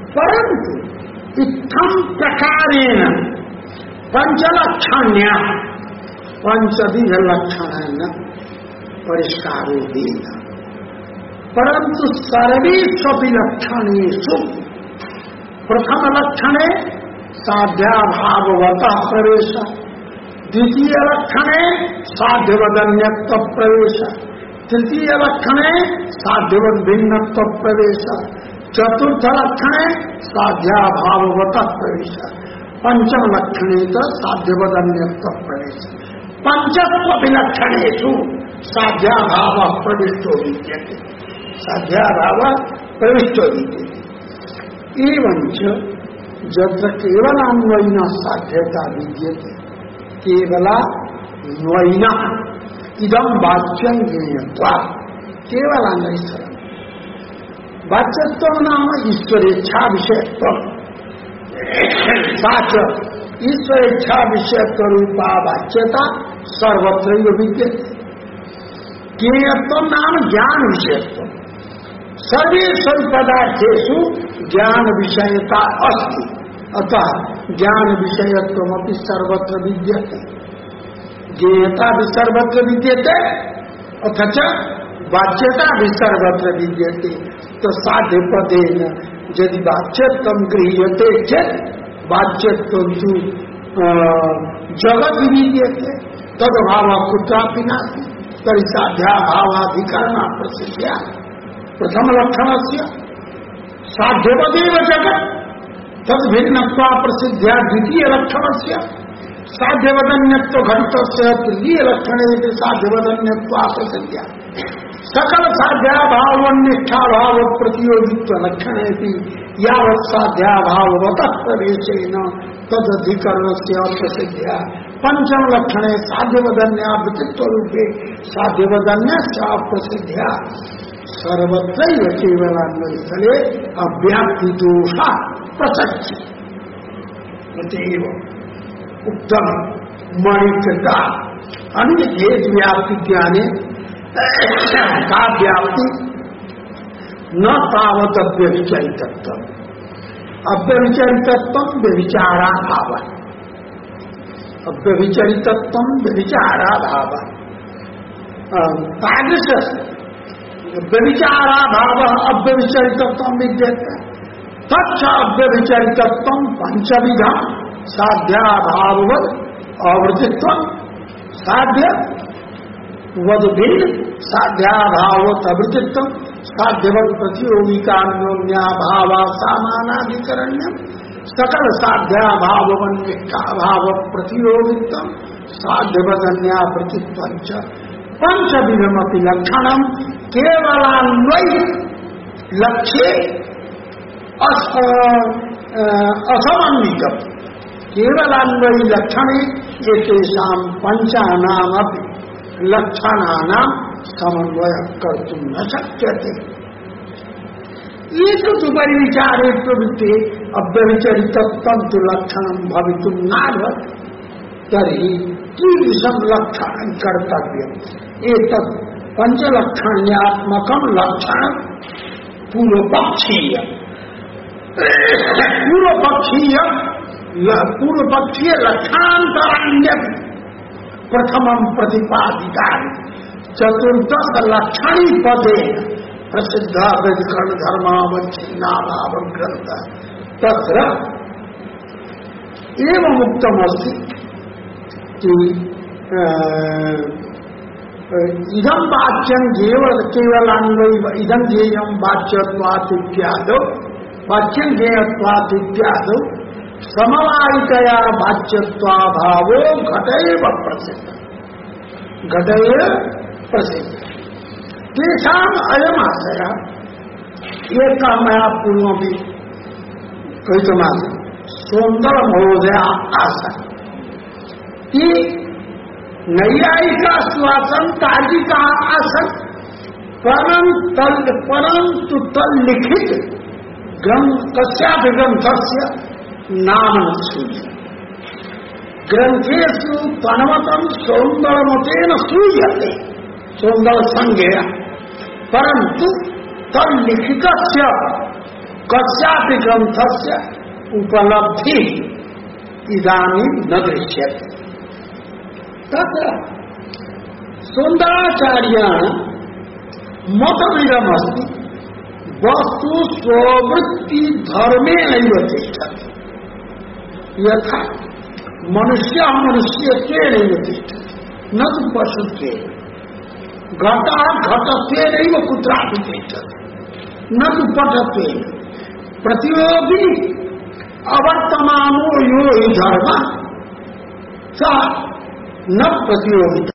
परंतु इत्थम प्रकारेण पंचलक्षण्या पंचविध लक्षण परिष्कारो देना, परंतु सर्वेषु लक्षणेषु प्रथम लक्षणे साध्याभाववतः प्रवेश, द्वितीय लक्षणे साध्यवदन्यत्व प्रवेश, तृतीय लक्षणे साध्यवद भिन्नत्व प्रवेश, चतुर्थ लक्षणे साध्याभाववतः प्रवेश, पंचम लक्षणे तो साध्यवदन्यत्व प्रवेश, पंचत्व विलक्षणेषु साध्याभाव प्रविष्टो विद्यते, साध्याभाव प्रविष्टो विद्यते। एवंच यत्र केवलान्वयिना साध्यता विद्यते, केवलान्वयिना इदं वाच्यं ज्ञेयत्वात्, केवलान्वयिना वाच्यत्वं नाम ईश्वरेच्छा विषयत्वं, साच ईश्वरेच्छा विषयत्व रूपा वाच्यता सर्वत्र विद्यते। ज्ञेयत्वं नाम ज्ञान विषयत्वं, सर्वेषु पदार्थेषु ज्ञान विषयता अस्ति, अतः ज्ञान विषयत्वमपि सर्वत्र विद्यते, ज्ञेयता भी सर्वत्र विद्यते, अथ च वाच्यता भी सर्वत्र विद्यते। तो साध्य पदेन यदि वाच्यत्वं गृह्यते चेत् वाच्यत्वं तु जगत् विद्यते, तद्भावः कुत्रापि नास्ति, तर्हि साध्याभावाधिकरणा प्रसिद्ध्या प्रथम लक्षणस्य साध्यवदेव जगत् तद्भिन्नत्वा प्रसिद्ध्या द्वितीय लक्षणस्य साध्यवदन्यत्व घटितस्य तृतीय लक्षणे साध्यवदन्यत्वा प्रसिद्ध्या सकल साध्याभावनिष्ठाभाव प्रतियोगित्व लक्षणेऽपि यावत् साध्याभाववतः प्रवेशेन तदधिकरणस्य प्रसिद्ध्या पंचम लक्षणे साध्यवदन्या वृत्तित्वरूपे साध्यवदन्यस्य प्रसिद्ध्या सर्वत्रैव केवलान्वयस्थले अव्याप्ति दोषा प्रसक्ति अतएव उत्तम मणिकृता अन्येत व्याप्ति ज्ञाने का व्याप्ति न तावत अव्यभिचरितत्व, अव्यभिचरितत्व व्यभिचारा भाव, अव्यभिचरितत्व व्यभिचारा भाव, तादृश व्यभिचारा भाव अव्यभिचरितत्व विद्यते, तच्च अव्यभिचरितत्व पंचविधा साध्याभाववद अवृत्तित्व, साध्य वद भिन्न साध्याभाववत अवृत्तित्व, साध्यवद प्रतियोगिकान्योन्याभाव सामानाधिकरण्यम, सकल साध्याभाववन्निष्ठाभाव प्रतियोगित्व साध्यवदन्यावृत्तित्वञ्च पंचविधमपि लक्षणम केवलान्वयी लक्ष्ये असमन्वितम, केवलान्वयी लक्षणे एतेषां पंचानामपि लक्षणानां समन्वय कर्तुं न शक्यते। एक उपरि विचारे प्रवृत्ते अव्यभिचरितत्वं तु लक्षणं भवितुं नार्हति, तर्हि कीदृशं लक्षणं कर्तव्यम्? एतत् पंचलक्षण्यात्मकं लक्षणं पूर्वपक्षीय लक्षणान्तराण्यपि प्रथमं प्रतिपादितानि चतुर्दश लक्षणी पदे प्रसिद्ध वेदकर्ण धर्मावच्छिन्नाभाव ग्रंथ तत्र एवं उक्तमस्ति कि इदं वाच्यं केवलान्वयी इदं ज्ञेयं वाच्यत्वात् इत्यादौ वाच्यं ज्ञेयत्वात् इत्यादौ समवायितया वाच्यत्वाभावो घटैव प्रसिद्ध, घटैव प्रसिद्ध। तेषाम् अयम् आशयः एक मया पूर्वं भी कथितमासीत्, सुन्दर महोदय आसन कि नैयायिका स्वासन तार्किका आसन, परंतु तल्लिखित कस्यापि ग्रंथस्य नाम न श्रूयते, ग्रंथेषु तन्मतं सौन्दर्यमतेन श्रूयते, सौन्दर्य संज्ञया, परंतु तल्लिखितस्य कस्यापि ग्रंथस्य उपलब्धि इदानीं न दृश्यते। तत्र सुंदराचार्येण मतमिदमस्ति वस्तु स्ववृत्ति धर्मेणैव तिष्ठति। यथा मनुष्यः मनुष्यत्वेनैव तिष्ठति न तु पशुत्वेन। घटः घटत्वेनैव कुत्रापि तिष्ठति न तु पटत्वेन। प्रतियोगी अवर्तमानो यो हि धर्मः स न प्रतियोगिता।